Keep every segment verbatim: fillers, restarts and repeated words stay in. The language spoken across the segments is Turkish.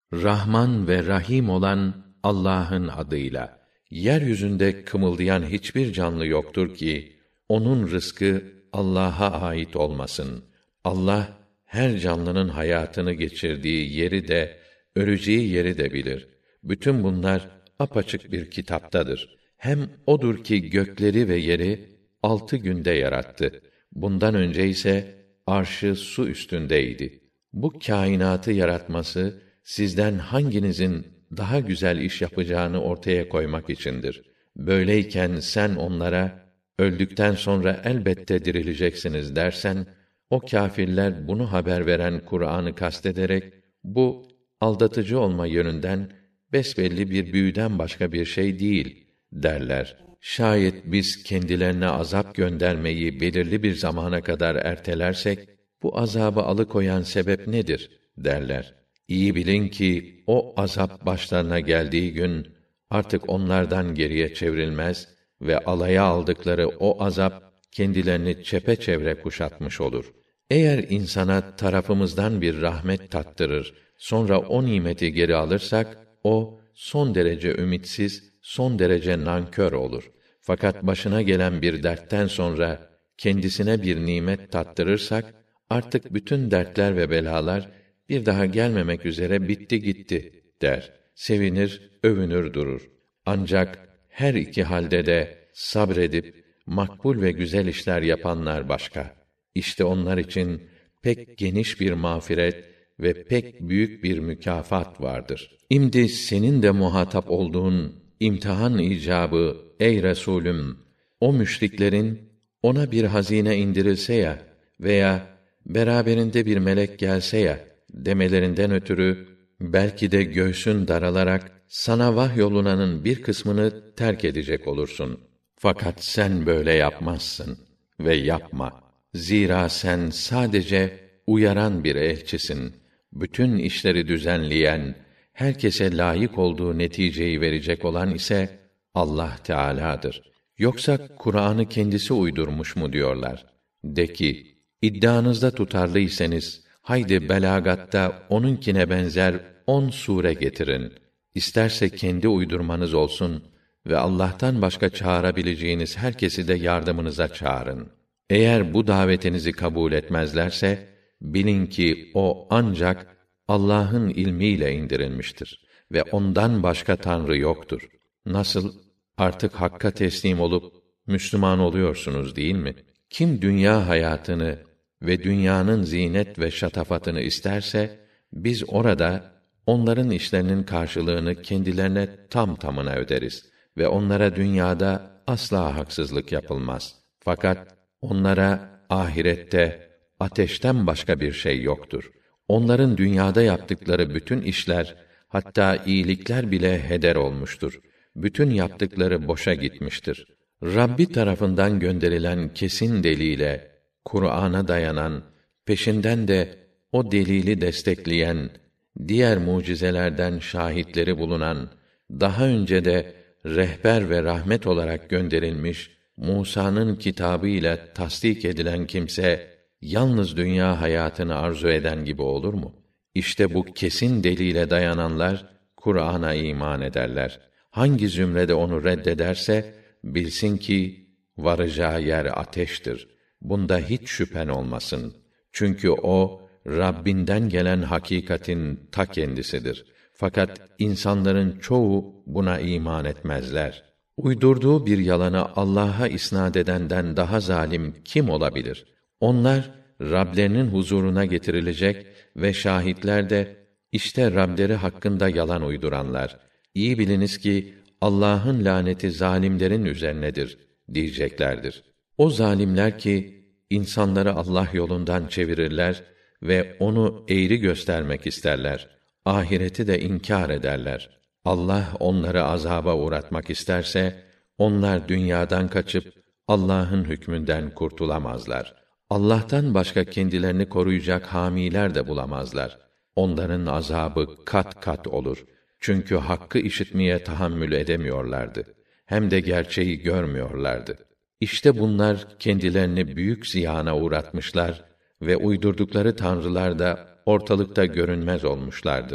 Rahman ve Rahim olan Allah'ın adıyla. Yeryüzünde kımıldayan hiçbir canlı yoktur ki onun rızkı Allah'a ait olmasın. Allah her canlının hayatını geçirdiği yeri de öleceği yeri de bilir. Bütün bunlar apaçık bir kitaptadır. Hem odur ki gökleri ve yeri altı günde yarattı. Bundan önce ise arşı su üstündeydi. Bu kainatı yaratması sizden hanginizin daha güzel iş yapacağını ortaya koymak içindir. Böyleyken sen onlara öldükten sonra elbette dirileceksiniz dersen, o kâfirler bunu haber veren Kur'an'ı kastederek bu aldatıcı olma yönünden besbelli bir büyüden başka bir şey değil derler. Şayet biz kendilerine azap göndermeyi belirli bir zamana kadar ertelersek, bu azabı alıkoyan sebep nedir derler. İyi bilin ki o azap başlarına geldiği gün artık onlardan geriye çevrilmez ve alaya aldıkları o azap kendilerini çepeçevre kuşatmış olur. Eğer insana tarafımızdan bir rahmet tattırır, sonra o nimeti geri alırsak, o son derece ümitsiz, son derece nankör olur. Fakat başına gelen bir dertten sonra kendisine bir nimet tattırırsak, artık bütün dertler ve belalar bir daha gelmemek üzere bitti gitti der. Sevinir, övünür durur. Ancak her iki halde de sabredip makbul ve güzel işler yapanlar başka. İşte onlar için pek geniş bir mağfiret ve pek büyük bir mükafat vardır. İmdi senin de muhatap olduğun imtihan icabı ey Resulüm, o müşriklerin ona bir hazine indirilse ya veya beraberinde bir melek gelse ya demelerinden ötürü belki de göğsün daralarak sana vahyolunanın bir kısmını terk edecek olursun. Fakat sen böyle yapmazsın ve yapma. Zira sen sadece uyaran bir elçisin. Bütün işleri düzenleyen, herkese layık olduğu neticeyi verecek olan ise Allah Teâlâ'dır. Yoksa Kur'an'ı kendisi uydurmuş mu diyorlar? De ki, iddianızda tutarlıysanız, haydi belagatta onunkine benzer on sure getirin. İsterse kendi uydurmanız olsun ve Allah'tan başka çağırabileceğiniz herkesi de yardımınıza çağırın. Eğer bu davetinizi kabul etmezlerse, bilin ki o ancak Allah'ın ilmiyle indirilmiştir ve ondan başka tanrı yoktur. Nasıl artık hakka teslim olup Müslüman oluyorsunuz değil mi? Kim dünya hayatını ve dünyanın zinet ve şatafatını isterse, biz orada onların işlerinin karşılığını kendilerine tam tamına öderiz ve onlara dünyada asla haksızlık yapılmaz. Fakat onlara ahirette ateşten başka bir şey yoktur. Onların dünyada yaptıkları bütün işler, hatta iyilikler bile heder olmuştur. Bütün yaptıkları boşa gitmiştir. Rabbi tarafından gönderilen kesin delile, Kur'an'a dayanan, peşinden de o delili destekleyen, diğer mucizelerden şahitleri bulunan, daha önce de rehber ve rahmet olarak gönderilmiş Musa'nın kitabı ile tasdik edilen kimse, yalnız dünya hayatını arzu eden gibi olur mu? İşte bu kesin delile dayananlar, Kur'an'a iman ederler. Hangi zümrede onu reddederse, bilsin ki, varacağı yer ateştir. Bunda hiç şüphen olmasın. Çünkü o, Rabbinden gelen hakikatin ta kendisidir. Fakat insanların çoğu buna iman etmezler. Uydurduğu bir yalanı Allah'a isnad edenden daha zalim kim olabilir? Onlar Rablerinin huzuruna getirilecek ve şahitler de işte Rableri hakkında yalan uyduranlar. İyi biliniz ki Allah'ın laneti zalimlerin üzerinedir diyeceklerdir. O zalimler ki insanları Allah yolundan çevirirler ve onu eğri göstermek isterler. Ahireti de inkar ederler. Allah onları azaba uğratmak isterse, onlar dünyadan kaçıp Allah'ın hükmünden kurtulamazlar. Allah'tan başka kendilerini koruyacak hamiler de bulamazlar. Onların azabı kat kat olur. Çünkü hakkı işitmeye tahammül edemiyorlardı. Hem de gerçeği görmüyorlardı. İşte bunlar kendilerini büyük ziyana uğratmışlar ve uydurdukları tanrılar da ortalıkta görünmez olmuşlardır.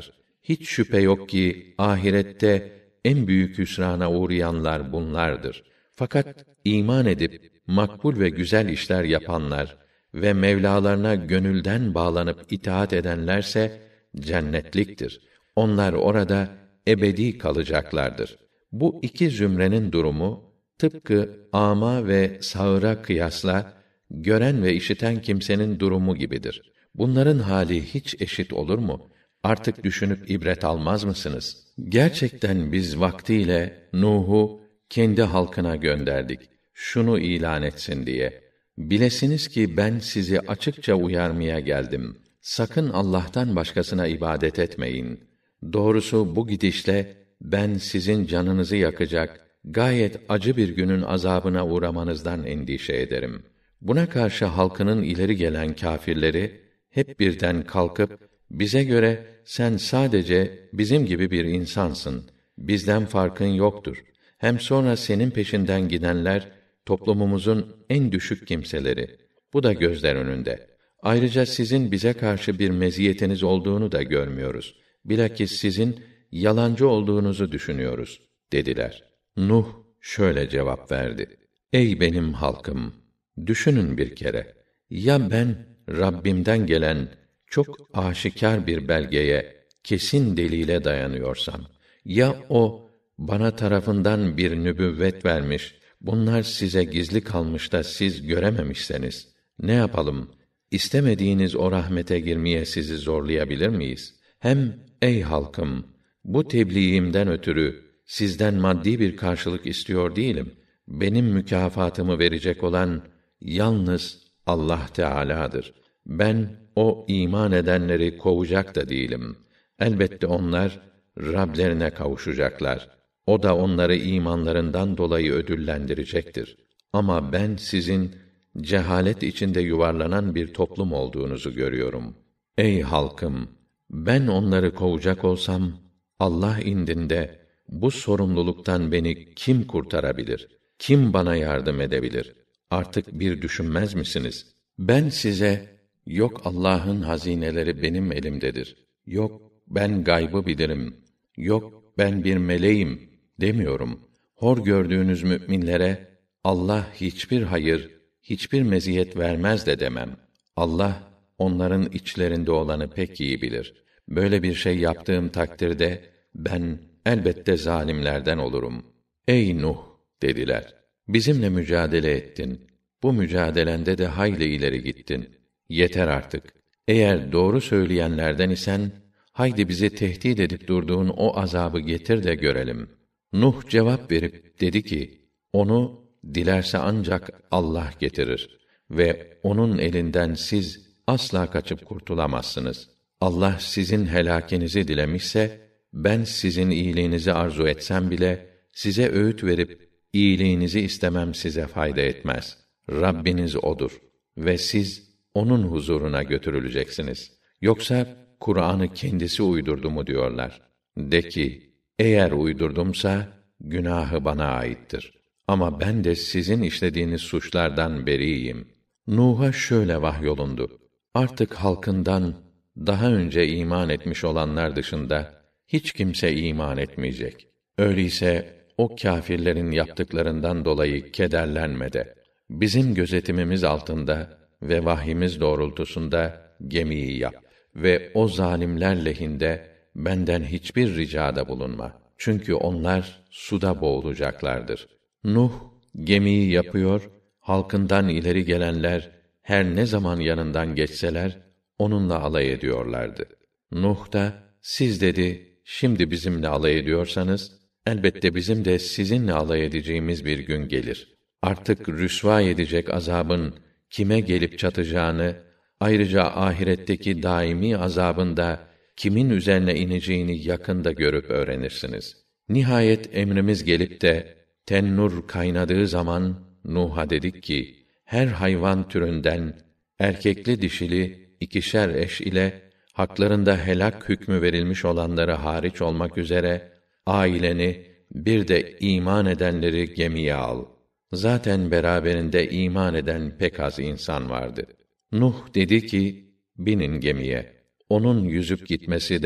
Hiç şüphe yok ki ahirette en büyük hüsrana uğrayanlar bunlardır. Fakat iman edip makbul ve güzel işler yapanlar ve Mevlalarına gönülden bağlanıp itaat edenlerse cennetliktir. Onlar orada ebedi kalacaklardır. Bu iki zümrenin durumu tıpkı âmâ ve sağıra kıyasla gören ve işiten kimsenin durumu gibidir. Bunların hali hiç eşit olur mu? Artık düşünüp ibret almaz mısınız? Gerçekten biz vaktiyle Nuh'u kendi halkına gönderdik. Şunu ilan etsin diye. Bilesiniz ki ben sizi açıkça uyarmaya geldim. Sakın Allah'tan başkasına ibadet etmeyin. Doğrusu bu gidişle ben sizin canınızı yakacak, gayet acı bir günün azabına uğramanızdan endişe ederim. Buna karşı halkının ileri gelen kâfirleri hep birden kalkıp bize göre sen sadece bizim gibi bir insansın. Bizden farkın yoktur. Hem sonra senin peşinden gidenler toplumumuzun en düşük kimseleri. Bu da gözler önünde. Ayrıca sizin bize karşı bir meziyetiniz olduğunu da görmüyoruz. Bilakis sizin yalancı olduğunuzu düşünüyoruz dediler. Nuh şöyle cevap verdi: Ey benim halkım, düşünün bir kere. Ya ben Rabbimden gelen çok aşikâr bir belgeye, kesin delile dayanıyorsam, ya o bana tarafından bir nübüvvet vermiş, bunlar size gizli kalmış da siz görememişseniz ne yapalım? İstemediğiniz o rahmete girmeye sizi zorlayabilir miyiz? Hem ey halkım, bu tebliğimden ötürü sizden maddi bir karşılık istiyor değilim. Benim mükafatımı verecek olan yalnız Allah Teâlâ'dır. Ben o iman edenleri kovacak da değilim. Elbette onlar Rablerine kavuşacaklar. O da onları imanlarından dolayı ödüllendirecektir. Ama ben sizin cehalet içinde yuvarlanan bir toplum olduğunuzu görüyorum. Ey halkım, ben onları kovacak olsam Allah indinde bu sorumluluktan beni kim kurtarabilir? Kim bana yardım edebilir? Artık bir düşünmez misiniz? Ben size yok Allah'ın hazineleri benim elimdedir. Yok ben gaybı bilirim. Yok ben bir meleğim demiyorum. Hor gördüğünüz müminlere Allah hiçbir hayır, hiçbir meziyet vermez de demem. Allah onların içlerinde olanı pek iyi bilir. Böyle bir şey yaptığım takdirde ben elbette zalimlerden olurum. Ey Nuh dediler. Bizimle mücadele ettin. Bu mücadelende de hayli ileri gittin. Yeter artık. Eğer doğru söyleyenlerden isen haydi bizi tehdit edip durduğun o azabı getir de görelim. Nuh cevap verip dedi ki: Onu dilerse ancak Allah getirir ve onun elinden siz asla kaçıp kurtulamazsınız. Allah sizin helakinizi dilemişse ben sizin iyiliğinizi arzu etsem bile size öğüt verip iyiliğinizi istemem size fayda etmez. Rabbiniz odur ve siz onun huzuruna götürüleceksiniz. Yoksa Kur'an'ı kendisi uydurdu mu diyorlar. De ki, eğer uydurdumsa günahı bana aittir. Ama ben de sizin işlediğiniz suçlardan beriyim. Nuh'a şöyle vahyolundu: Artık halkından daha önce iman etmiş olanlar dışında hiç kimse iman etmeyecek. Öyleyse o kâfirlerin yaptıklarından dolayı kederlenme de. Bizim gözetimimiz altında ve vahyimiz doğrultusunda gemiyi yap ve o zalimler lehinde benden hiçbir ricada bulunma. Çünkü onlar suda boğulacaklardır. Nuh gemiyi yapıyor, halkından ileri gelenler her ne zaman yanından geçseler onunla alay ediyorlardı. Nuh da siz dedi, şimdi bizimle alay ediyorsanız elbette bizim de sizinle alay edeceğimiz bir gün gelir. Artık rüsva edecek azabın kime gelip çatacağını, ayrıca ahiretteki daimi azabın da kimin üzerine ineceğini yakında görüp öğrenirsiniz. Nihayet emrimiz gelip de tennur kaynadığı zaman Nuh'a dedik ki, her hayvan türünden erkekli dişili ikişer eş ile haklarında helak hükmü verilmiş olanları hariç olmak üzere aileni bir de iman edenleri gemiye al. Zaten beraberinde iman eden pek az insan vardı. Nuh dedi ki, binin gemiye. Onun yüzüp gitmesi de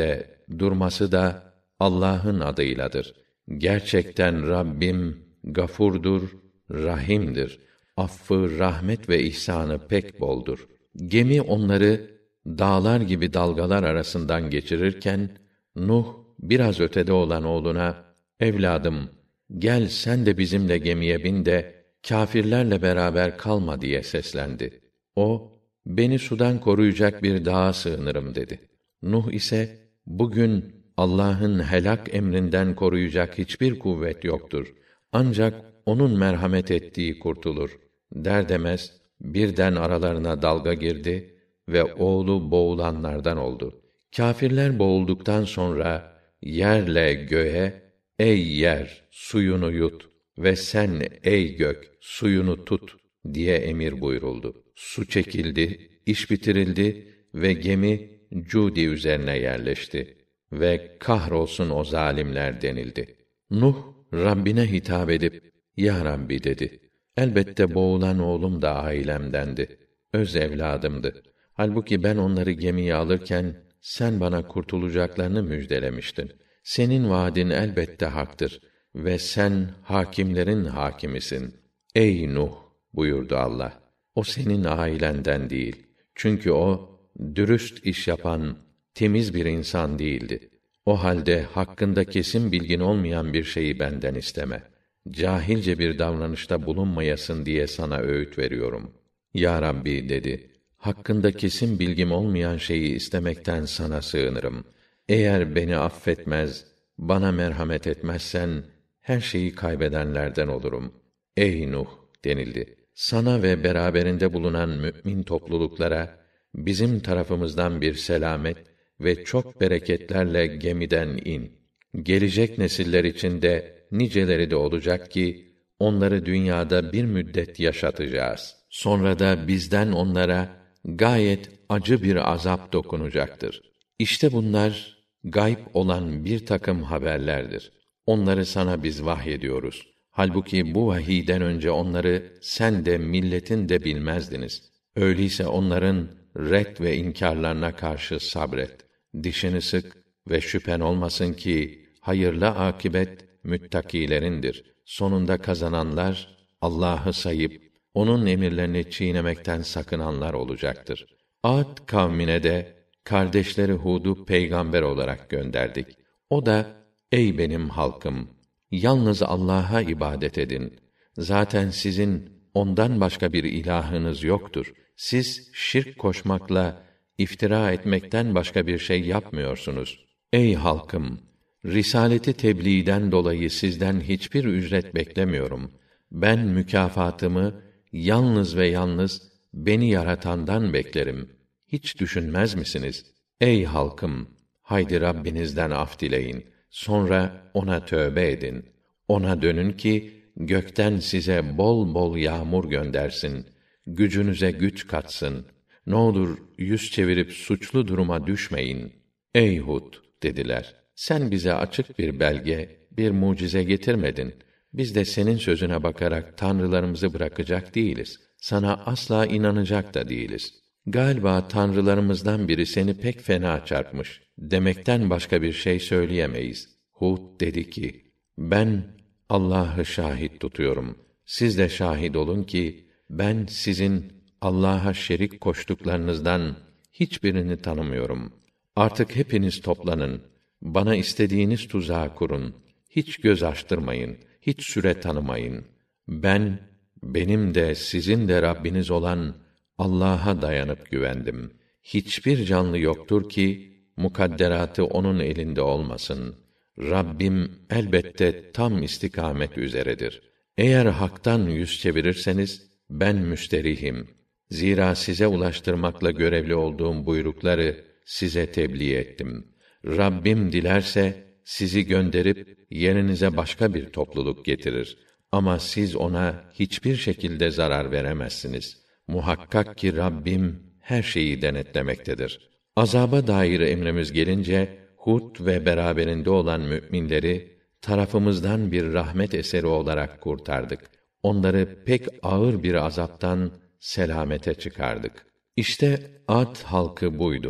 durması da Allah'ın adıyladır. Gerçekten Rabbim gafurdur, rahimdir. Affı, rahmet ve ihsanı pek boldur. Gemi onları dağlar gibi dalgalar arasından geçirirken Nuh biraz ötede olan oğluna, "Evladım, gel sen de bizimle gemiye bin de kâfirlerle beraber kalma." diye seslendi. O, "Beni sudan koruyacak bir dağa sığınırım." dedi. Nuh ise, "Bugün Allah'ın helak emrinden koruyacak hiçbir kuvvet yoktur. Ancak onun merhamet ettiği kurtulur." der demez birden aralarına dalga girdi ve oğlu boğulanlardan oldu. Kâfirler boğulduktan sonra yerle göğe, "Ey yer, suyunu yut ve sen ey gök, suyunu tut." diye emir buyuruldu. Su çekildi, iş bitirildi ve gemi Cudi üzerine yerleşti ve "Kahrolsun o zalimler" denildi. Nuh Rabbine hitap edip, "Ya Rabbi" dedi. "Elbette boğulan oğlum da ailemdendi. Öz evladımdı. Halbuki ben onları gemiye alırken sen bana kurtulacaklarını müjdelemiştin. Senin vaadin elbette haktır ve sen hakimlerin hakimisin. Ey Nuh" buyurdu Allah. "O senin ailenden değil. Çünkü o dürüst iş yapan, temiz bir insan değildi. O halde hakkında kesin bilgin olmayan bir şeyi benden isteme. Cahilce bir davranışta bulunmayasın diye sana öğüt veriyorum." "Ya Rabbi" dedi, "hakkında kesin bilgim olmayan şeyi istemekten sana sığınırım. Eğer beni affetmez, bana merhamet etmezsen, her şeyi kaybedenlerden olurum." "Ey Nuh" denildi, "sana ve beraberinde bulunan mü'min topluluklara, bizim tarafımızdan bir selamet ve çok bereketlerle gemiden in. Gelecek nesiller için de niceleri de olacak ki, onları dünyada bir müddet yaşatacağız. Sonra da bizden onlara gayet acı bir azap dokunacaktır. İşte bunlar gayb olan bir takım haberlerdir. Onları sana biz vahyediyoruz. Halbuki bu vahiyden önce onları sen de milletin de bilmezdiniz. Öyleyse onların ret ve inkârlarına karşı sabret. Dişini sık ve şüphen olmasın ki hayırlı akibet müttakilerindir. Sonunda kazananlar Allah'ı sayıp onun emirlerini çiğnemekten sakınanlar olacaktır. Ad kavmine de kardeşleri Hud'u peygamber olarak gönderdik. O da, "Ey benim halkım, yalnız Allah'a ibadet edin. Zaten sizin ondan başka bir ilahınız yoktur. Siz şirk koşmakla, iftira etmekten başka bir şey yapmıyorsunuz. Ey halkım, risaleti tebliğden dolayı sizden hiçbir ücret beklemiyorum. Ben mükafatımı yalnız ve yalnız beni yaratandan beklerim. Hiç düşünmez misiniz? Ey halkım, haydi Rabbinizden af dileyin. Sonra ona tövbe edin. Ona dönün ki gökten size bol bol yağmur göndersin. Gücünüze güç katsın. Ne olur yüz çevirip suçlu duruma düşmeyin." "Ey Hud" dediler, "sen bize açık bir belge, bir mucize getirmedin. Biz de senin sözüne bakarak tanrılarımızı bırakacak değiliz. Sana asla inanacak da değiliz. Galiba tanrılarımızdan biri seni pek fena çarpmış. Demekten başka bir şey söyleyemeyiz." Hud dedi ki, "Ben Allah'ı şahit tutuyorum. Siz de şahit olun ki ben sizin Allah'a şerik koştuklarınızdan hiçbirini tanımıyorum. Artık hepiniz toplanın. Bana istediğiniz tuzağı kurun. Hiç göz açtırmayın, hiç süre tanımayın. Ben, benim de sizin de Rabbiniz olan Allah'a dayanıp güvendim. Hiçbir canlı yoktur ki mukadderatı onun elinde olmasın. Rabbim elbette tam istikamet üzeredir. Eğer haktan yüz çevirirseniz ben müsterihim. Zira size ulaştırmakla görevli olduğum buyrukları size tebliğ ettim. Rabbim dilerse sizi gönderip yerinize başka bir topluluk getirir. Ama siz ona hiçbir şekilde zarar veremezsiniz. Muhakkak ki Rabbim her şeyi denetlemektedir." Azaba dair emrimiz gelince Hud ve beraberinde olan müminleri tarafımızdan bir rahmet eseri olarak kurtardık. Onları pek ağır bir azaptan selamete çıkardık. İşte Ad halkı buydu.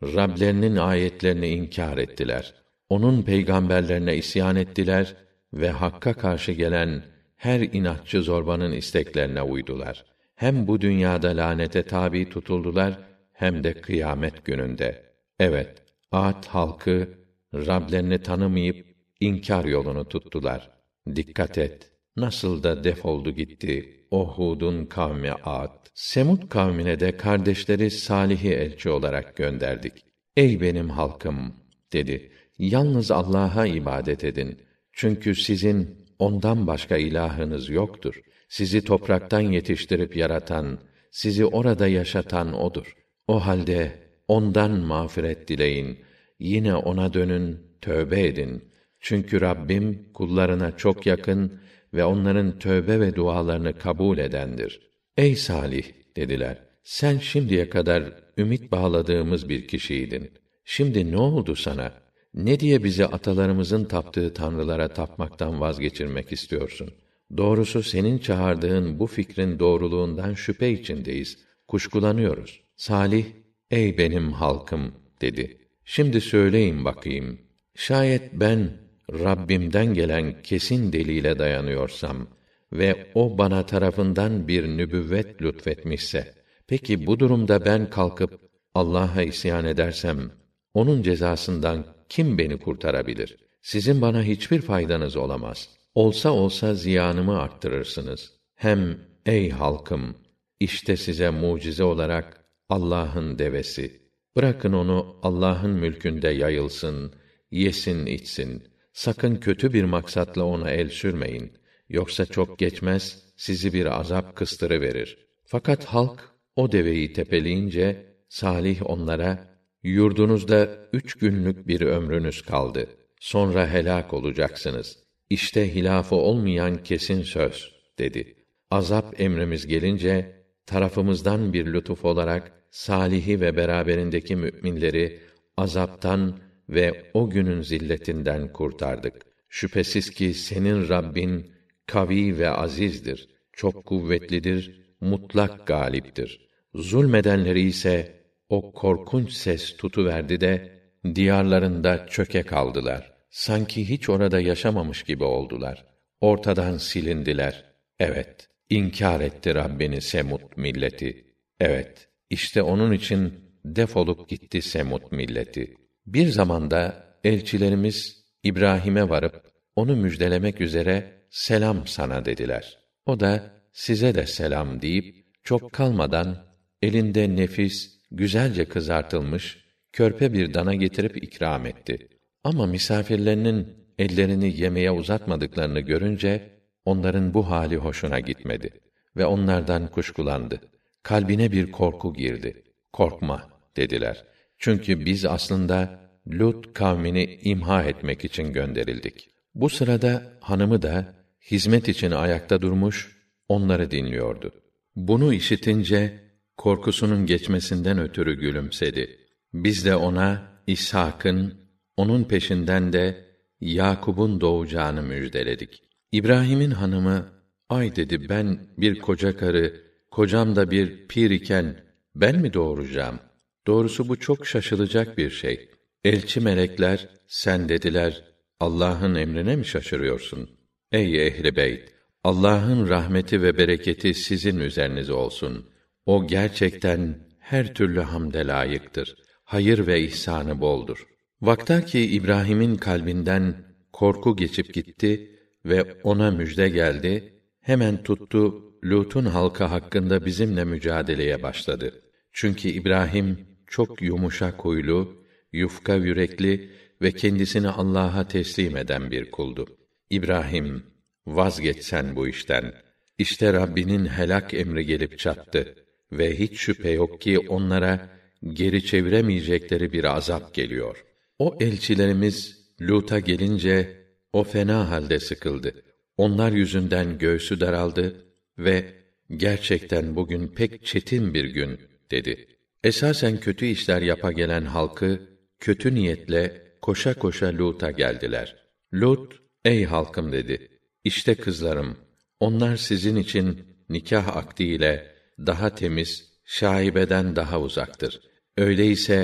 Rablerinin ayetlerini inkar ettiler. Onun peygamberlerine isyan ettiler ve hakka karşı gelen her inatçı zorbanın isteklerine uydular. Hem bu dünyada lanete tabi tutuldular, hem de kıyamet gününde. Evet, Âd halkı Rablerini tanımayıp inkar yolunu tuttular. Dikkat et, nasıl da defoldu gitti o Hud'un kavmi Âd. Semud kavmine de kardeşleri Salih'i elçi olarak gönderdik. Ey benim halkım, dedi. Yalnız Allah'a ibadet edin. Çünkü sizin ondan başka ilahınız yoktur. Sizi topraktan yetiştirip yaratan, sizi orada yaşatan odur. O halde ondan mağfiret dileyin. Yine ona dönün, tövbe edin. Çünkü Rabbim kullarına çok yakın ve onların tövbe ve dualarını kabul edendir. Ey Salih, dediler. Sen şimdiye kadar ümit bağladığımız bir kişiydin. Şimdi ne oldu sana? Ne diye bizi atalarımızın taptığı tanrılara tapmaktan vazgeçirmek istiyorsun? Doğrusu senin çağırdığın bu fikrin doğruluğundan şüphe içindeyiz. Kuşkulanıyoruz. Salih, ey benim halkım, dedi. Şimdi söyleyin bakayım. Şayet ben Rabbimden gelen kesin delile dayanıyorsam ve o bana tarafından bir nübüvvet lütfetmişse, peki bu durumda ben kalkıp Allah'a isyan edersem, onun cezasından kim beni kurtarabilir? Sizin bana hiçbir faydanız olamaz. Olsa olsa ziyanımı arttırırsınız. Hem ey halkım, işte size mucize olarak Allah'ın devesi. Bırakın onu Allah'ın mülkünde yayılsın, yesin içsin. Sakın kötü bir maksatla ona el sürmeyin. Yoksa çok geçmez, sizi bir azap kıstırıverir. Fakat halk, o deveyi tepeleyince, Salih onlara, yurdunuzda üç günlük bir ömrünüz kaldı. Sonra helak olacaksınız. İşte hilafı olmayan kesin söz, dedi. Azap emrimiz gelince, tarafımızdan bir lütuf olarak, Salih'i ve beraberindeki mü'minleri, azaptan ve o günün zilletinden kurtardık. Şüphesiz ki senin Rabbin, kavi ve azizdir, çok kuvvetlidir, mutlak galiptir. Zulmedenleri ise, o korkunç ses tutuverdi de, diyarlarında çöke kaldılar. Sanki hiç orada yaşamamış gibi oldular. Ortadan silindiler. Evet, inkar etti Rabbini Semud milleti. Evet, işte onun için defolup gitti Semud milleti. Bir zamanda elçilerimiz İbrahim'e varıp onu müjdelemek üzere selam sana dediler. O da size de selam deyip çok kalmadan elinde nefis, güzelce kızartılmış körpe bir dana getirip ikram etti. Ama misafirlerinin ellerini yemeğe uzatmadıklarını görünce onların bu hali hoşuna gitmedi ve onlardan kuşkulandı. Kalbine bir korku girdi. Korkma, dediler. Çünkü biz aslında Lut kavmini imha etmek için gönderildik. Bu sırada hanımı da hizmet için ayakta durmuş, onları dinliyordu. Bunu işitince korkusunun geçmesinden ötürü gülümsedi. Biz de ona İshak'ın, onun peşinden de Yakub'un doğacağını müjdeledik. İbrahim'in hanımı, ay dedi, ben bir koca karı, kocam da bir pir iken ben mi doğuracağım? Doğrusu bu çok şaşılacak bir şey. Elçi melekler, sen dediler, Allah'ın emrine mi şaşırıyorsun? Ey ehli beyt! Allah'ın rahmeti ve bereketi sizin üzerinize olsun. O gerçekten her türlü hamde layıktır. Hayır ve ihsanı boldur. Vaktaki İbrahim'in kalbinden korku geçip gitti ve ona müjde geldi. Hemen tuttu, Lut'un halkı hakkında bizimle mücadeleye başladı. Çünkü İbrahim çok yumuşak huylu, yufka yürekli ve kendisini Allah'a teslim eden bir kuldu. İbrahim, vazgeç sen bu işten. İşte Rabbinin helak emri gelip çattı ve hiç şüphe yok ki onlara geri çeviremeyecekleri bir azap geliyor. O elçilerimiz Lut'a gelince o fena halde sıkıldı. Onlar yüzünden göğsü daraldı ve gerçekten bugün pek çetin bir gün dedi. Esasen kötü işler yapa gelen halkı kötü niyetle koşa koşa Lut'a geldiler. Lut, ey halkım dedi. İşte kızlarım, onlar sizin için nikah akdiyle daha temiz, şaibeden daha uzaktır. Öyleyse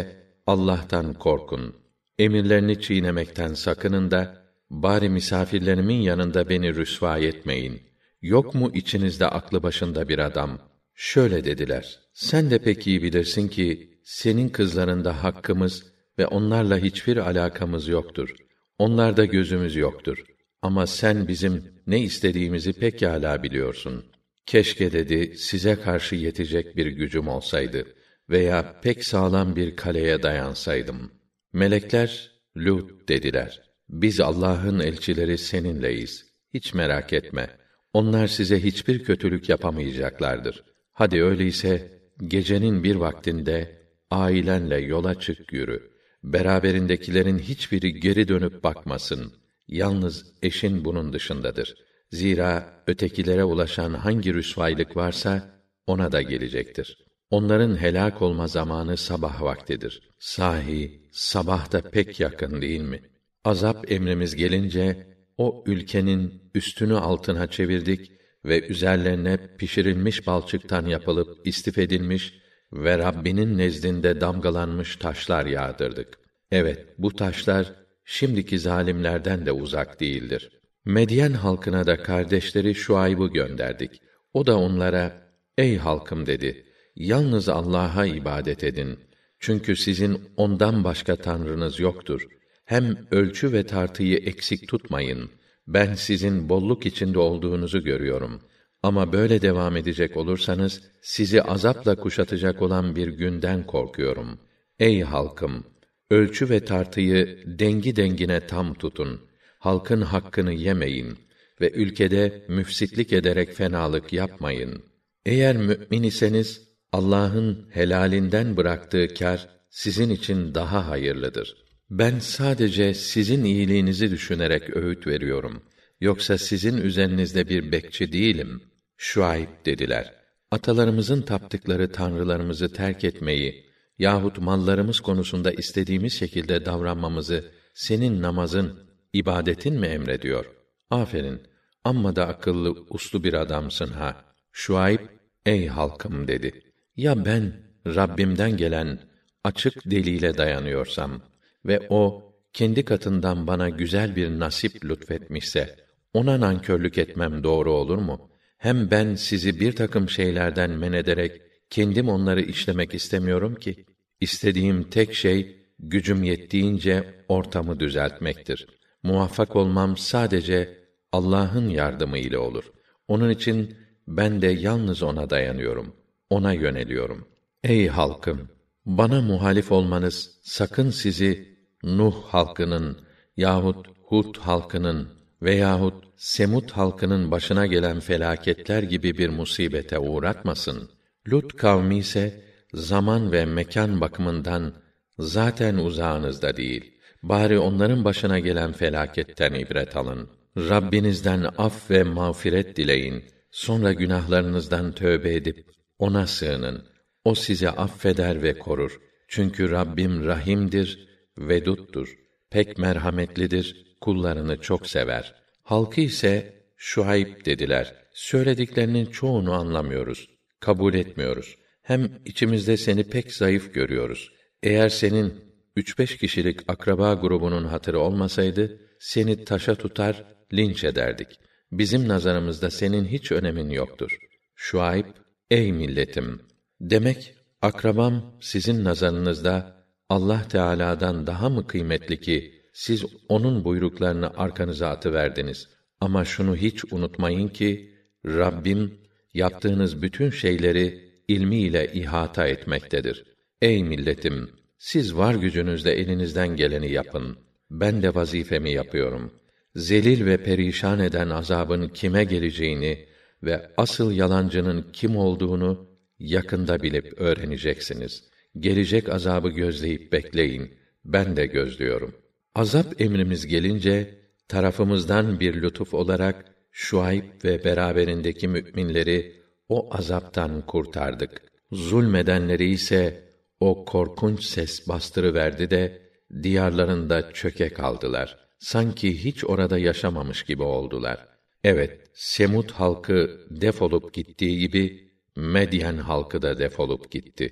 Allah'tan korkun. Emirlerini çiğnemekten sakının da bari misafirlerimin yanında beni rüsva etmeyin. Yok mu içinizde aklı başında bir adam? Şöyle dediler: Sen de pek iyi bilirsin ki senin kızlarında hakkımız ve onlarla hiçbir alakamız yoktur. Onlarda gözümüz yoktur. Ama sen bizim ne istediğimizi pekâlâ biliyorsun. Keşke dedi, size karşı yetecek bir gücüm olsaydı veya pek sağlam bir kaleye dayansaydım. Melekler, Lut dediler. Biz Allah'ın elçileri seninleyiz. Hiç merak etme. Onlar size hiçbir kötülük yapamayacaklardır. Hadi öyleyse gecenin bir vaktinde ailenle yola çık yürü. Beraberindekilerin hiçbiri geri dönüp bakmasın. Yalnız eşin bunun dışındadır. Zira ötekilere ulaşan hangi rüsvaylık varsa ona da gelecektir. Onların helak olma zamanı sabah vaktidir. Sahi sabah da pek yakın değil mi? Azap emrimiz gelince o ülkenin üstünü altına çevirdik ve üzerlerine pişirilmiş balçıktan yapılıp istif edilmiş ve Rabbinin nezdinde damgalanmış taşlar yağdırdık. Evet, bu taşlar şimdiki zalimlerden de uzak değildir. Medyen halkına da kardeşleri Şuayb'ı gönderdik. O da onlara, ey halkım dedi, yalnız Allah'a ibadet edin. Çünkü sizin ondan başka tanrınız yoktur. Hem ölçü ve tartıyı eksik tutmayın. Ben sizin bolluk içinde olduğunuzu görüyorum. Ama böyle devam edecek olursanız, sizi azapla kuşatacak olan bir günden korkuyorum. Ey halkım! Ölçü ve tartıyı dengi dengine tam tutun. Halkın hakkını yemeyin ve ülkede müfsitlik ederek fenalık yapmayın. Eğer mü'min iseniz, Allah'ın helalinden bıraktığı kâr, sizin için daha hayırlıdır. Ben sadece sizin iyiliğinizi düşünerek öğüt veriyorum. Yoksa sizin üzerinizde bir bekçi değilim. Şuayb dediler. Atalarımızın taptıkları tanrılarımızı terk etmeyi yahut mallarımız konusunda istediğimiz şekilde davranmamızı senin namazın, ibadetin mi emrediyor? Aferin, amma da akıllı, uslu bir adamsın ha. Şuayb, ey halkım dedi. Ya ben Rabbimden gelen açık delile dayanıyorsam ve o kendi katından bana güzel bir nasip lütfetmişse ona nankörlük etmem doğru olur mu? Hem ben sizi bir takım şeylerden men ederek kendim onları işlemek istemiyorum ki. İstediğim tek şey gücüm yettiğince ortamı düzeltmektir. Muvaffak olmam sadece Allah'ın yardımı ile olur. Onun için ben de yalnız ona dayanıyorum. Ona yöneliyorum. Ey halkım! Bana muhalif olmanız sakın sizi Nuh halkının yahut Hud halkının veyahut Semud halkının başına gelen felaketler gibi bir musibete uğratmasın. Lut kavmi ise zaman ve mekan bakımından zaten uzağınızda değil. Bari onların başına gelen felaketten ibret alın. Rabbinizden af ve mağfiret dileyin. Sonra günahlarınızdan tövbe edip ona sığının. O sizi affeder ve korur. Çünkü Rabbim rahimdir, veduttur. Pek merhametlidir, kullarını çok sever. Halkı ise Şuayb dediler. Söylediklerinin çoğunu anlamıyoruz, kabul etmiyoruz. Hem içimizde seni pek zayıf görüyoruz. Eğer senin üç beş kişilik akraba grubunun hatırı olmasaydı, seni taşa tutar, linç ederdik. Bizim nazarımızda senin hiç önemin yoktur. Şuayb, ey milletim! Demek akrabam sizin nazarınızda Allah Teâlâ'dan daha mı kıymetli ki siz onun buyruklarını arkanıza atıverdiniz? Ama şunu hiç unutmayın ki Rabbim yaptığınız bütün şeyleri ilmiyle ihata etmektedir. Ey milletim! Siz var gücünüzle elinizden geleni yapın. Ben de vazifemi yapıyorum. Zelil ve perişan eden azabın kime geleceğini ve asıl yalancının kim olduğunu yakında bilip öğreneceksiniz. Gelecek azabı gözleyip bekleyin. Ben de gözlüyorum. Azap emrimiz gelince tarafımızdan bir lütuf olarak Şuayb ve beraberindeki müminleri o azaptan kurtardık. Zulmedenleri ise o korkunç ses bastırıverdi de diyarlarında çöke kaldılar. Sanki hiç orada yaşamamış gibi oldular. Evet, Semud halkı defolup gittiği gibi Medyen halkı da defolup gitti.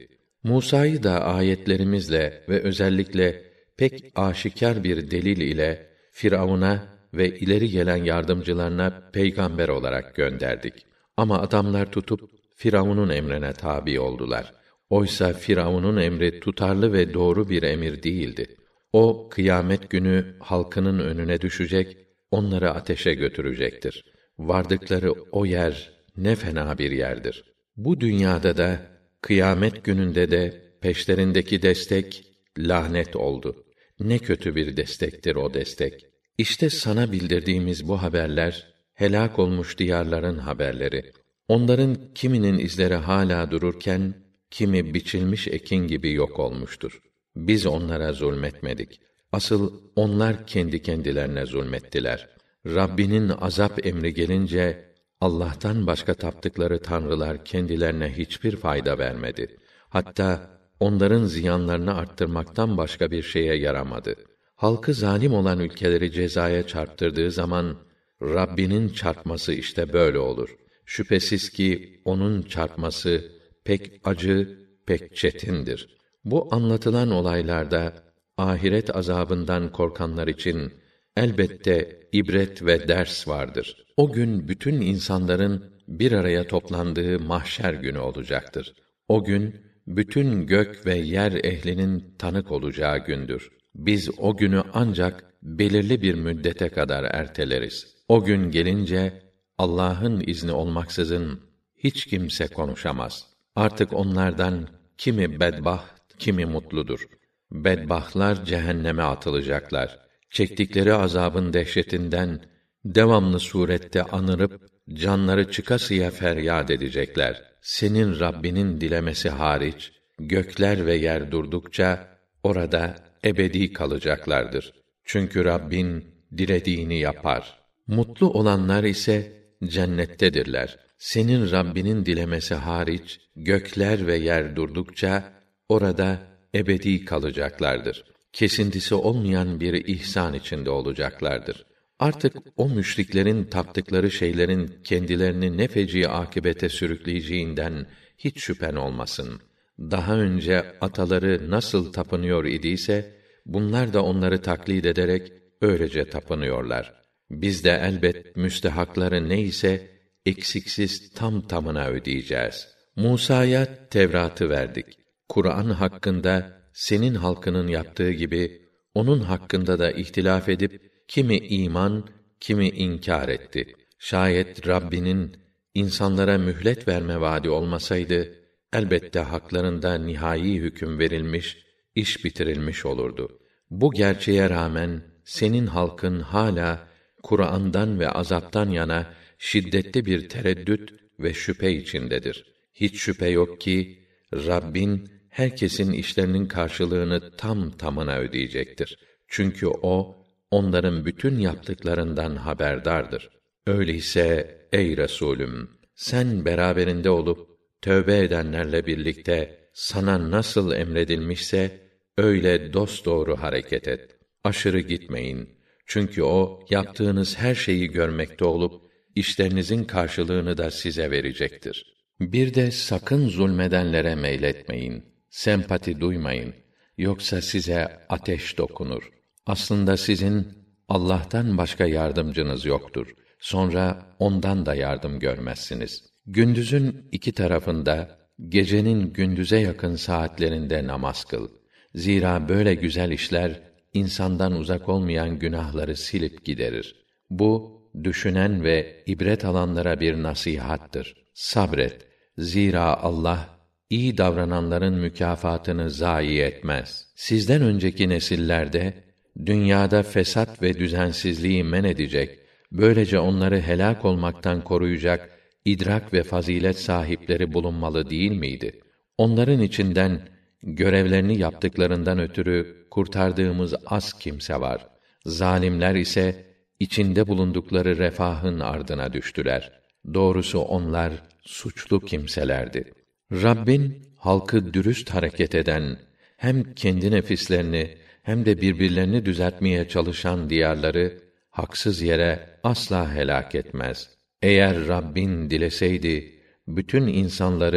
Musa'yı da ayetlerimizle ve özellikle pek aşikar bir delil ile Firavun'a ve ileri gelen yardımcılarına peygamber olarak gönderdik. Ama adamlar tutup Firavun'un emrine tabi oldular. Oysa Firavun'un emri tutarlı ve doğru bir emir değildi. O kıyamet günü halkının önüne düşecek, onları ateşe götürecektir. Vardıkları o yer ne fena bir yerdir. Bu dünyada da kıyamet gününde de peşlerindeki destek lanet oldu. Ne kötü bir destektir o destek. İşte sana bildirdiğimiz bu haberler helak olmuş diyarların haberleri. Onların kiminin izleri hala dururken kimi biçilmiş ekin gibi yok olmuştur. Biz onlara zulmetmedik. Asıl onlar kendi kendilerine zulmettiler. Rabbinin azap emri gelince Allah'tan başka taptıkları tanrılar kendilerine hiçbir fayda vermedi. Hatta onların ziyanlarını arttırmaktan başka bir şeye yaramadı. Halkı zalim olan ülkeleri cezaya çarptırdığı zaman Rabbinin çarpması işte böyle olur. Şüphesiz ki onun çarpması pek acı, pek çetindir. Bu anlatılan olaylarda ahiret azabından korkanlar için elbette ibret ve ders vardır. O gün bütün insanların bir araya toplandığı mahşer günü olacaktır. O gün bütün gök ve yer ehlinin tanık olacağı gündür. Biz o günü ancak belirli bir müddete kadar erteleriz. O gün gelince Allah'ın izni olmaksızın hiç kimse konuşamaz. Artık onlardan kimi bedbaht, kimi mutludur. Bedbahtlar cehenneme atılacaklar. Çektikleri azabın dehşetinden devamlı surette anırıp canları çıkasıya feryat edecekler. Senin Rabbinin dilemesi hariç gökler ve yer durdukça orada ebedi kalacaklardır. Çünkü Rabbin dilediğini yapar. Mutlu olanlar ise cennettedirler. Senin Rabbinin dilemesi hariç gökler ve yer durdukça orada ebedi kalacaklardır. Kesintisi olmayan bir ihsan içinde olacaklardır. Artık o müşriklerin taptıkları şeylerin kendilerini ne feci akibete sürükleyeceğinden hiç şüphen olmasın. Daha önce ataları nasıl tapınıyor idiyse, bunlar da onları taklit ederek öylece tapınıyorlar. Biz de elbet müstehakları neyse eksiksiz tam tamına ödeyeceğiz. Musa'ya Tevrat'ı verdik. Kur'an hakkında senin halkının yaptığı gibi onun hakkında da ihtilaf edip kimi iman, kimi inkar etti. Şayet Rabbinin insanlara mühlet verme vaadi olmasaydı elbette haklarında nihai hüküm verilmiş, iş bitirilmiş olurdu. Bu gerçeğe rağmen senin halkın hala Kur'an'dan ve azaptan yana şiddetli bir tereddüt ve şüphe içindedir. Hiç şüphe yok ki Rabbin herkesin işlerinin karşılığını tam tamına ödeyecektir. Çünkü o onların bütün yaptıklarından haberdardır. Öyleyse ey Resulüm, sen beraberinde olup tövbe edenlerle birlikte sana nasıl emredilmişse öyle dosdoğru hareket et. Aşırı gitmeyin. Çünkü o yaptığınız her şeyi görmekte olup işlerinizin karşılığını da size verecektir. Bir de sakın zulmedenlere meyletmeyin. Sempati duymayın. Yoksa size ateş dokunur. Aslında sizin Allah'tan başka yardımcınız yoktur. Sonra ondan da yardım görmezsiniz. Gündüzün iki tarafında, gecenin gündüze yakın saatlerinde namaz kıl. Zira böyle güzel işler insandan uzak olmayan günahları silip giderir. Bu düşünen ve ibret alanlara bir nasihattır. Sabret. Zira Allah iyi davrananların mükafatını zayi etmez. Sizden önceki nesillerde dünyada fesat ve düzensizliği men edecek, böylece onları helak olmaktan koruyacak idrak ve fazilet sahipleri bulunmalı değil miydi? Onların içinden görevlerini yaptıklarından ötürü kurtardığımız az kimse var. Zalimler ise içinde bulundukları refahın ardına düştüler. Doğrusu onlar suçlu kimselerdi. Rabbin halkı dürüst hareket eden, hem kendi nefislerini hem de birbirlerini düzeltmeye çalışan diyarları haksız yere asla helak etmez. Eğer Rabbin dileseydi bütün insanları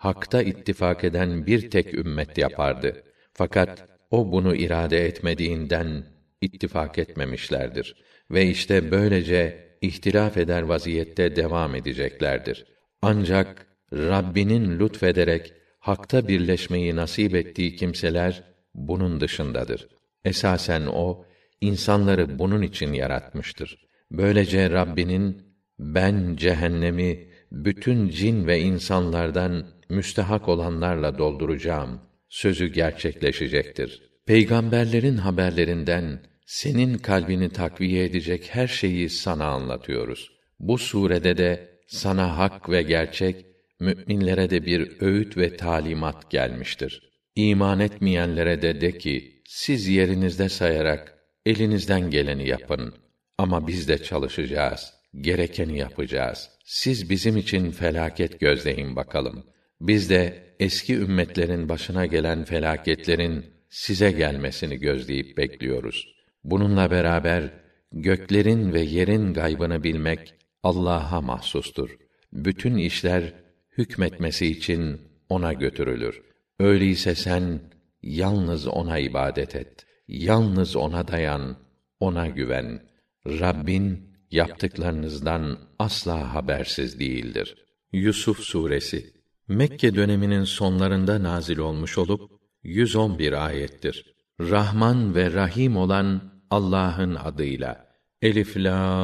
hakta ittifak eden bir tek ümmet yapardı. Fakat o bunu irade etmediğinden ittifak etmemişlerdir ve işte böylece ihtilaf eder vaziyette devam edeceklerdir. Ancak Rabbinin lütfederek hakta birleşmeyi nasip ettiği kimseler bunun dışındadır. Esasen o insanları bunun için yaratmıştır. Böylece Rabbinin ben cehennemi bütün cin ve insanlardan müstehak olanlarla dolduracağım sözü gerçekleşecektir. Peygamberlerin haberlerinden senin kalbini takviye edecek her şeyi sana anlatıyoruz. Bu surede de sana hak ve gerçek, müminlere de bir öğüt ve talimat gelmiştir. İman etmeyenlere de de ki, siz yerinizde sayarak elinizden geleni yapın. Ama biz de çalışacağız, gerekeni yapacağız. Siz bizim için felaket gözleyin bakalım. Biz de eski ümmetlerin başına gelen felaketlerin size gelmesini gözleyip bekliyoruz. Bununla beraber göklerin ve yerin gaybını bilmek Allah'a mahsustur. Bütün işler hükmetmesi için ona götürülür. Öyleyse sen yalnız ona ibadet et. Yalnız ona dayan, ona güven. Rabbin yaptıklarınızdan asla habersiz değildir. Yusuf suresi Mekke döneminin sonlarında nazil olmuş olup yüz on bir ayettir. Rahman ve Rahim olan Allah'ın adıyla. Elif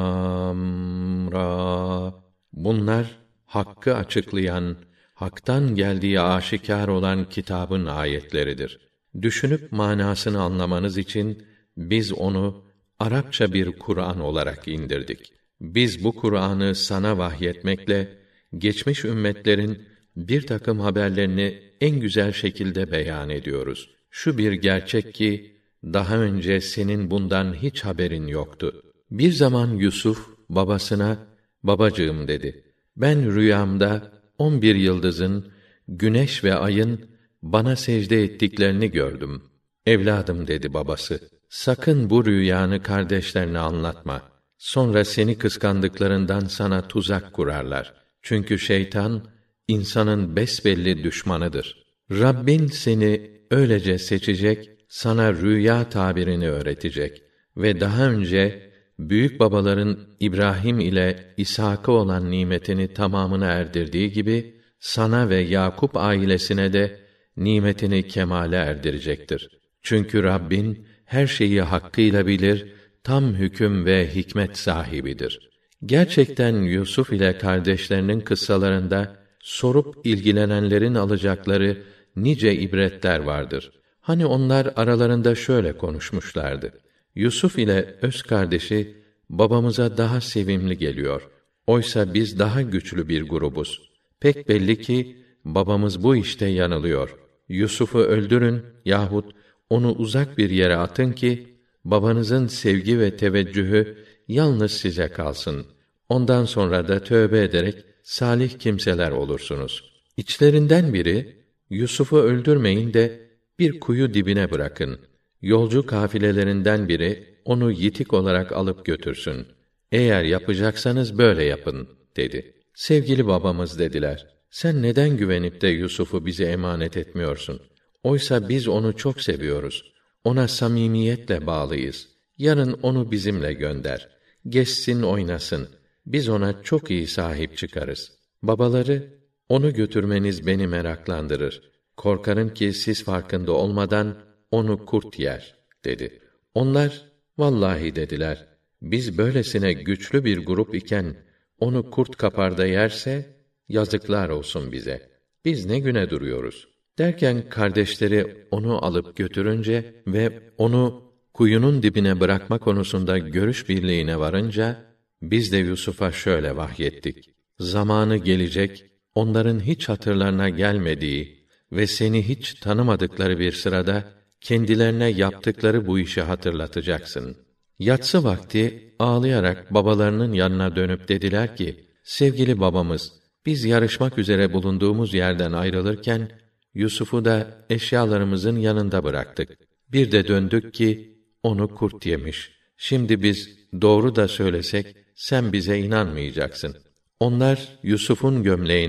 lam ra. Bunlar hakkı açıklayan, haktan geldiği aşikâr olan kitabın ayetleridir. Düşünüp manasını anlamanız için biz onu Arapça bir Kur'an olarak indirdik. Biz bu Kur'an'ı sana vahyetmekle geçmiş ümmetlerin bir takım haberlerini en güzel şekilde beyan ediyoruz. Şu bir gerçek ki daha önce senin bundan hiç haberin yoktu. Bir zaman Yusuf babasına babacığım dedi. Ben rüyamda on bir yıldızın, güneş ve ayın bana secde ettiklerini gördüm. Evladım dedi babası. Sakın bu rüyanı kardeşlerine anlatma. Sonra seni kıskandıklarından sana tuzak kurarlar. Çünkü şeytan insanın besbelli düşmanıdır. Rabbin seni öylece seçecek, sana rüya tabirini öğretecek ve daha önce büyük babaların İbrahim ile İshak'a olan nimetini tamamına erdirdiği gibi sana ve Yakup ailesine de nimetini kemale erdirecektir. Çünkü Rabbin her şeyi hakkıyla bilir, tam hüküm ve hikmet sahibidir. Gerçekten Yusuf ile kardeşlerinin kıssalarında sorup ilgilenenlerin alacakları nice ibretler vardır. Hani onlar aralarında şöyle konuşmuşlardı. Yusuf ile öz kardeşi babamıza daha sevimli geliyor. Oysa biz daha güçlü bir grubuz. Pek belli ki babamız bu işte yanılıyor. Yusuf'u öldürün yahut onu uzak bir yere atın ki babanızın sevgi ve teveccühü yalnız size kalsın. Ondan sonra da tövbe ederek salih kimseler olursunuz. İçlerinden biri Yusuf'u öldürmeyin de bir kuyu dibine bırakın. Yolcu kafilelerinden biri onu yitik olarak alıp götürsün. Eğer yapacaksanız böyle yapın dedi. Sevgili babamız dediler. Sen neden güvenip de Yusuf'u bize emanet etmiyorsun? Oysa biz onu çok seviyoruz. Ona samimiyetle bağlıyız. Yarın onu bizimle gönder. Gezsin, oynasın. Biz ona çok iyi sahip çıkarız. Babaları, onu götürmeniz beni meraklandırır. Korkarım ki siz farkında olmadan onu kurt yer, dedi. Onlar, vallahi dediler, biz böylesine güçlü bir grup iken, onu kurt kapar da yerse, yazıklar olsun bize. Biz ne güne duruyoruz? Derken kardeşleri onu alıp götürünce ve onu kuyunun dibine bırakma konusunda görüş birliğine varınca, biz de Yusuf'a şöyle vahyettik. Zamanı gelecek, onların hiç hatırlarına gelmediği ve seni hiç tanımadıkları bir sırada, kendilerine yaptıkları bu işi hatırlatacaksın. Yatsı vakti ağlayarak babalarının yanına dönüp dediler ki, sevgili babamız, biz yarışmak üzere bulunduğumuz yerden ayrılırken, Yusuf'u da eşyalarımızın yanında bıraktık. Bir de döndük ki, onu kurt yemiş. Şimdi biz doğru da söylesek, sen bize inanmayacaksın. Onlar Yusuf'un gömleğine,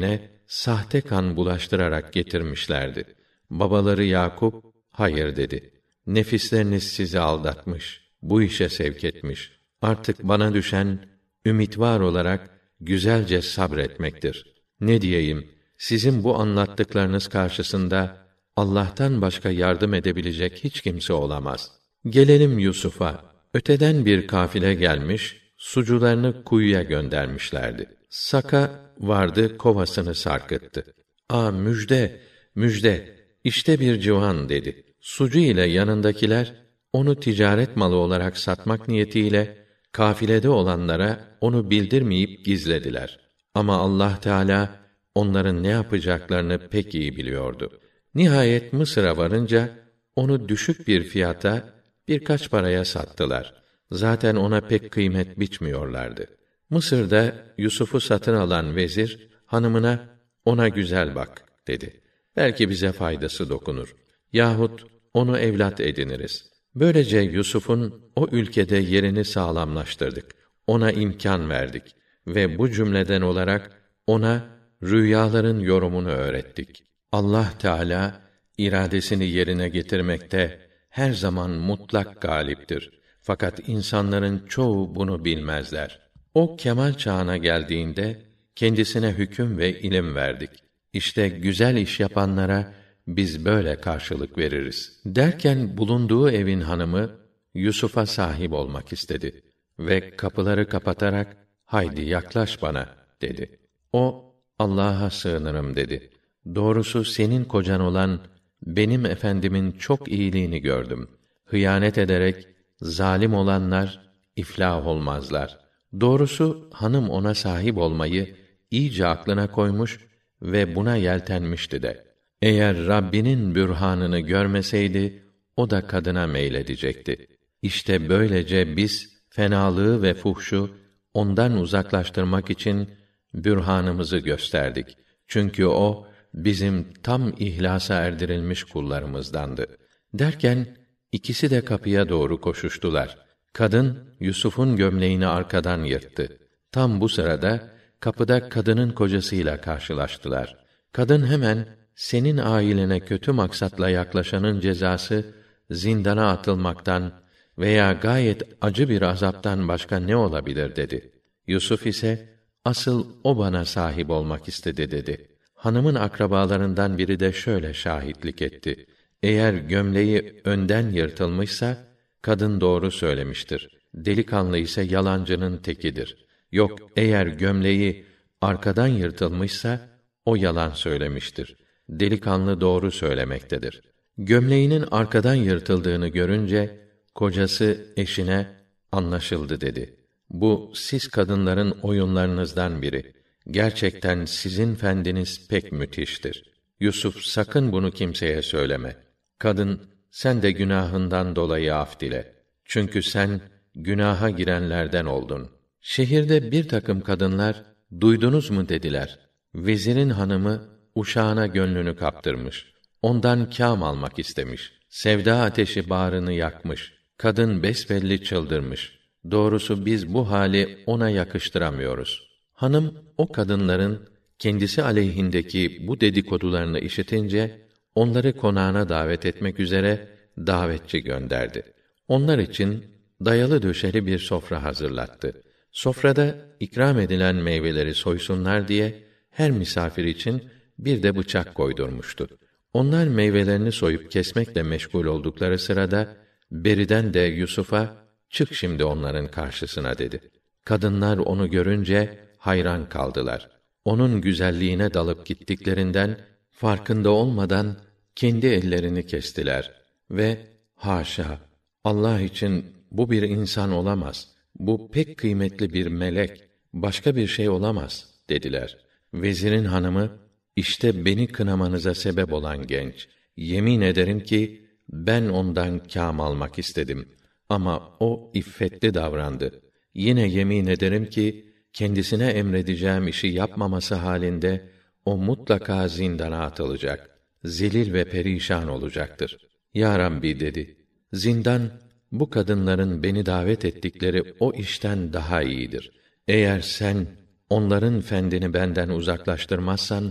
sahte kan bulaştırarak getirmişlerdi. Babaları Yakup, hayır dedi. Nefisleriniz sizi aldatmış, bu işe sevk etmiş. Artık bana düşen, ümit var olarak güzelce sabretmektir. Ne diyeyim, sizin bu anlattıklarınız karşısında, Allah'tan başka yardım edebilecek hiç kimse olamaz. Gelelim Yusuf'a. Öteden bir kafile gelmiş, sucularını kuyuya göndermişlerdi. Saka vardı, kovasını sarkıttı. "Aa, müjde, müjde, işte bir civan" dedi. Sucu ile yanındakiler, onu ticaret malı olarak satmak niyetiyle, kafilede olanlara onu bildirmeyip gizlediler. Ama Allah Teâlâ, onların ne yapacaklarını pek iyi biliyordu. Nihayet Mısır'a varınca, onu düşük bir fiyata, birkaç paraya sattılar. Zaten ona pek kıymet biçmiyorlardı. Mısır'da Yusuf'u satın alan vezir, hanımına, "Ona güzel bak" dedi. "Belki bize faydası dokunur. Yahut onu evlat ediniriz." Böylece Yusuf'un o ülkede yerini sağlamlaştırdık. Ona imkan verdik ve bu cümleden olarak ona rüyaların yorumunu öğrettik. Allah Teâlâ iradesini yerine getirmekte her zaman mutlak galiptir. Fakat insanların çoğu bunu bilmezler. O kemal çağına geldiğinde kendisine hüküm ve ilim verdik. İşte güzel iş yapanlara biz böyle karşılık veririz. Derken bulunduğu evin hanımı Yusuf'a sahip olmak istedi ve kapıları kapatarak "Haydi yaklaş bana" dedi. O, "Allah'a sığınırım" dedi. "Doğrusu senin kocan olan benim efendimin çok iyiliğini gördüm. Hıyanet ederek zalim olanlar iflah olmazlar. Doğrusu hanım ona sahip olmayı iyice aklına koymuş ve buna yeltenmişti de. Eğer Rabbinin bürhanını görmeseydi, o da kadına meyledecekti. İşte böylece biz fenalığı ve fuhşu ondan uzaklaştırmak için bürhanımızı gösterdik. Çünkü o bizim tam ihlasa erdirilmiş kullarımızdandı." Derken ikisi de kapıya doğru koşuştular. Kadın Yusuf'un gömleğini arkadan yırttı. Tam bu sırada kapıda kadının kocasıyla karşılaştılar. Kadın hemen, "Senin ailene kötü maksatla yaklaşanın cezası zindana atılmaktan veya gayet acı bir azaptan başka ne olabilir?" dedi. Yusuf ise, "Asıl o bana sahip olmak istedi" dedi. Hanımın akrabalarından biri de şöyle şahitlik etti: "Eğer gömleği önden yırtılmışsa, kadın doğru söylemiştir. Delikanlı ise yalancının tekidir. Yok, eğer gömleği arkadan yırtılmışsa, o yalan söylemiştir. Delikanlı doğru söylemektedir." Gömleğinin arkadan yırtıldığını görünce, kocası eşine, "Anlaşıldı" dedi. "Bu siz kadınların oyunlarınızdan biri. Gerçekten sizin fendiniz pek müthiştir. Yusuf, sakın bunu kimseye söyleme." Kadın, "Sen de günahından dolayı af dile. Çünkü sen günaha girenlerden oldun." Şehirde bir takım kadınlar, "Duydunuz mu?" dediler. Vezirin hanımı uşağına gönlünü kaptırmış. Ondan kâm almak istemiş. Sevda ateşi bağrını yakmış. Kadın besbelli çıldırmış. Doğrusu biz bu hali ona yakıştıramıyoruz. Hanım o kadınların kendisi aleyhindeki bu dedikodularını işitince onları konağına davet etmek üzere davetçi gönderdi. Onlar için dayalı döşeli bir sofra hazırlattı. Sofrada ikram edilen meyveleri soysunlar diye her misafir için bir de bıçak koydurmuştu. Onlar meyvelerini soyup kesmekle meşgul oldukları sırada beriden de Yusuf'a, "Çık şimdi onların karşısına" dedi. Kadınlar onu görünce hayran kaldılar. Onun güzelliğine dalıp gittiklerinden farkında olmadan kendi ellerini kestiler ve "Haşa! Allah için bu bir insan olamaz. Bu pek kıymetli bir melek. Başka bir şey olamaz" dediler. Vezirin hanımı, "İşte beni kınamanıza sebep olan genç. Yemin ederim ki ben ondan kâm almak istedim. Ama o iffetli davrandı. Yine yemin ederim ki kendisine emredeceğim işi yapmaması halinde o mutlaka zindana atılacak. Zelil ve perişan olacaktır." "Ya Rabbi" dedi. "Zindan bu kadınların beni davet ettikleri o işten daha iyidir. Eğer sen onların fendini benden uzaklaştırmazsan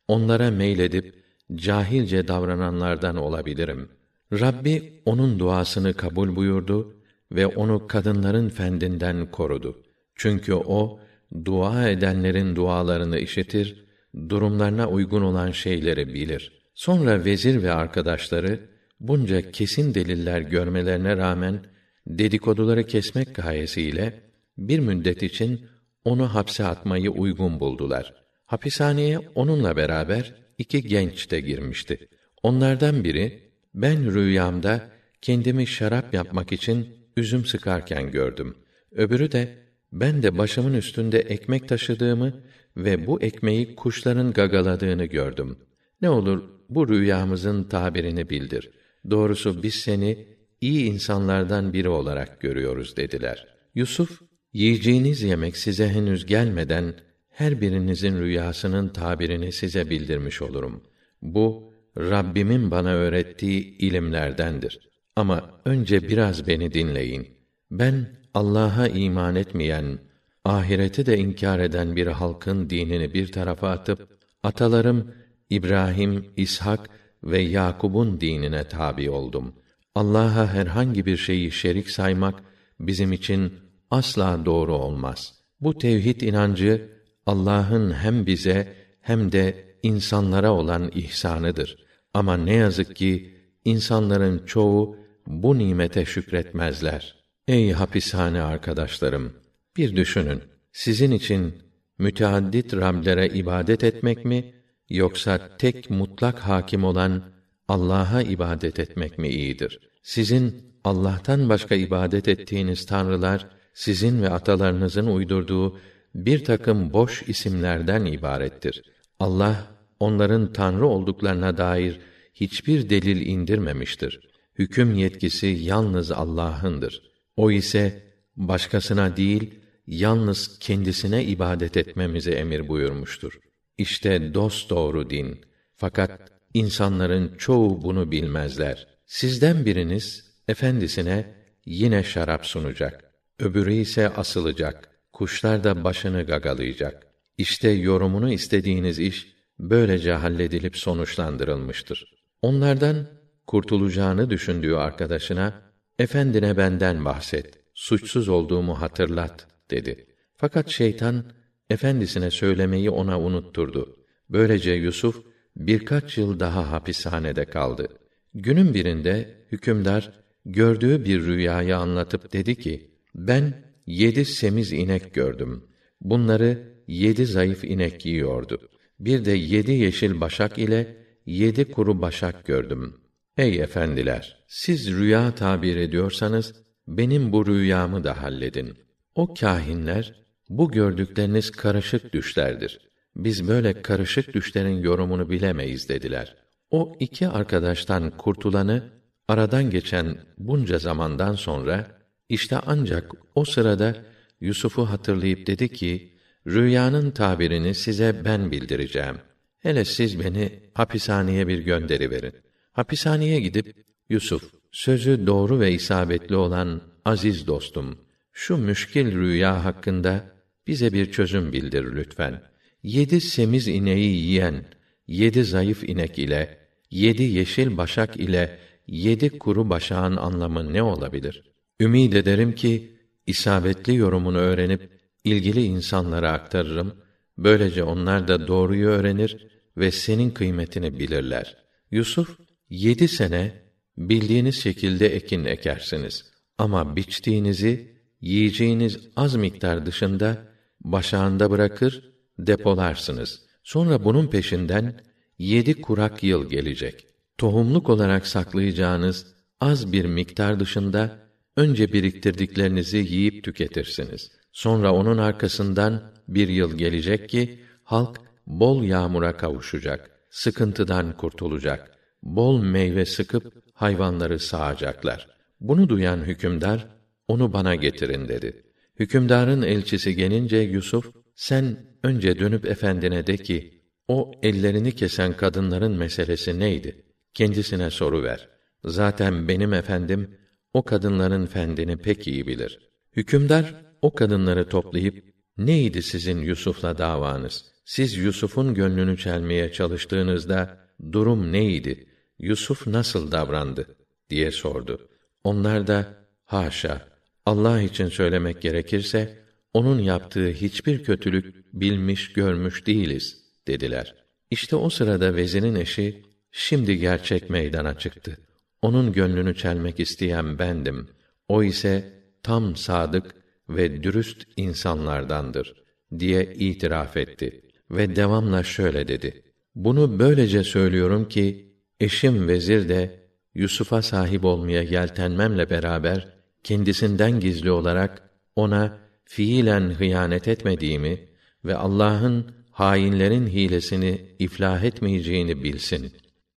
onlara meyledip cahilce davrananlardan olabilirim. Rabbi onun duasını kabul buyurdu ve onu kadınların fendinden korudu. Çünkü o dua edenlerin dualarını işitir, durumlarına uygun olan şeyleri bilir. Sonra vezir ve arkadaşları bunca kesin deliller görmelerine rağmen dedikoduları kesmek gayesiyle bir müddet için onu hapse atmayı uygun buldular. Hapishaneye onunla beraber iki genç de girmişti. Onlardan biri, ben rüyamda kendimi şarap yapmak için üzüm sıkarken gördüm. Öbürü de, ben de başımın üstünde ekmek taşıdığımı ve bu ekmeği kuşların gagaladığını gördüm. Ne olur bu rüyamızın tabirini bildir. Doğrusu biz seni iyi insanlardan biri olarak görüyoruz dediler. Yusuf, yiyeceğiniz yemek size henüz gelmeden her birinizin rüyasının tabirini size bildirmiş olurum. Bu Rabbimin bana öğrettiği ilimlerdendir. Ama önce biraz beni dinleyin. Ben Allah'a iman etmeyen, ahireti de inkar eden bir halkın dinini bir tarafa atıp atalarım İbrahim, İshak ve Yakub'un dinine tabi oldum. Allah'a herhangi bir şeyi şerik saymak bizim için asla doğru olmaz. Bu tevhid inancı Allah'ın hem bize hem de insanlara olan ihsanıdır. Ama ne yazık ki insanların çoğu bu nimete şükretmezler. Ey hapishane arkadaşlarım, bir düşünün. Sizin için müteaddit Rablere ibadet etmek mi, yoksa tek mutlak hakim olan Allah'a ibadet etmek mi iyidir? Sizin Allah'tan başka ibadet ettiğiniz tanrılar, sizin ve atalarınızın uydurduğu bir takım boş isimlerden ibarettir. Allah, onların tanrı olduklarına dair hiçbir delil indirmemiştir. Hüküm yetkisi yalnız Allah'ındır. O ise başkasına değil, yalnız kendisine ibadet etmemizi emir buyurmuştur. İşte dosdoğru din. Fakat insanların çoğu bunu bilmezler. Sizden biriniz efendisine yine şarap sunacak. Öbürü ise asılacak. Kuşlar da başını gagalayacak. İşte yorumunu istediğiniz iş böylece halledilip sonuçlandırılmıştır. Onlardan kurtulacağını düşündüğü arkadaşına, efendine benden bahset, suçsuz olduğumu hatırlat dedi. Fakat şeytan efendisine söylemeyi ona unutturdu. Böylece Yusuf birkaç yıl daha hapishanede kaldı. Günün birinde hükümdar gördüğü bir rüyayı anlatıp dedi ki, ben yedi semiz inek gördüm. Bunları yedi zayıf inek yiyordu. Bir de yedi yeşil başak ile yedi kuru başak gördüm. Ey efendiler! Siz rüya tabir ediyorsanız, benim bu rüyamı da halledin. O kâhinler, bu gördükleriniz karışık düşlerdir. Biz böyle karışık düşlerin yorumunu bilemeyiz dediler. O iki arkadaştan kurtulanı, aradan geçen bunca zamandan sonra, işte ancak o sırada Yusuf'u hatırlayıp dedi ki, rüyanın tabirini size ben bildireceğim. Hele siz beni hapishaneye bir gönderiverin. Hapishaneye gidip, Yusuf, sözü doğru ve isabetli olan aziz dostum, şu müşkil rüya hakkında bize bir çözüm bildir lütfen. Yedi semiz ineği yiyen, yedi zayıf inek ile, yedi yeşil başak ile, yedi kuru başağın anlamı ne olabilir? Ümid ederim ki, isabetli yorumunu öğrenip, ilgili insanlara aktarırım, böylece onlar da doğruyu öğrenir ve senin kıymetini bilirler. Yusuf, yedi sene, bildiğiniz şekilde ekin ekersiniz. Ama biçtiğinizi, yiyeceğiniz az miktar dışında, başağında bırakır, depolarsınız. Sonra bunun peşinden, yedi kurak yıl gelecek. Tohumluk olarak saklayacağınız az bir miktar dışında, önce biriktirdiklerinizi yiyip tüketirsiniz. Sonra onun arkasından bir yıl gelecek ki, halk bol yağmura kavuşacak, sıkıntıdan kurtulacak, bol meyve sıkıp hayvanları sağacaklar. Bunu duyan hükümdar, onu bana getirin dedi. Hükümdarın elçisi gelince Yusuf, sen önce dönüp efendine de ki, o ellerini kesen kadınların meselesi neydi? Kendisine soruver. Zaten benim efendim, o kadınların fendini pek iyi bilir. Hükümdar, o kadınları toplayıp, neydi sizin Yusuf'la davanız? siz Yusuf'un gönlünü çelmeye çalıştığınızda durum neydi? Yusuf nasıl davrandı diye sordu. Onlar da haşa, Allah için söylemek gerekirse onun yaptığı hiçbir kötülük bilmiş görmüş değiliz dediler. İşte o sırada vezirin eşi şimdi gerçek meydana çıktı. Onun gönlünü çelmek isteyen bendim. O ise tam sadık ve dürüst insanlardandır diye itiraf etti ve devamla şöyle dedi: Bunu böylece söylüyorum ki eşim vezir de Yusuf'a sahip olmaya yeltenmemle beraber kendisinden gizli olarak ona fiilen hıyanet etmediğimi ve Allah'ın hainlerin hilesini iflah etmeyeceğini bilsin.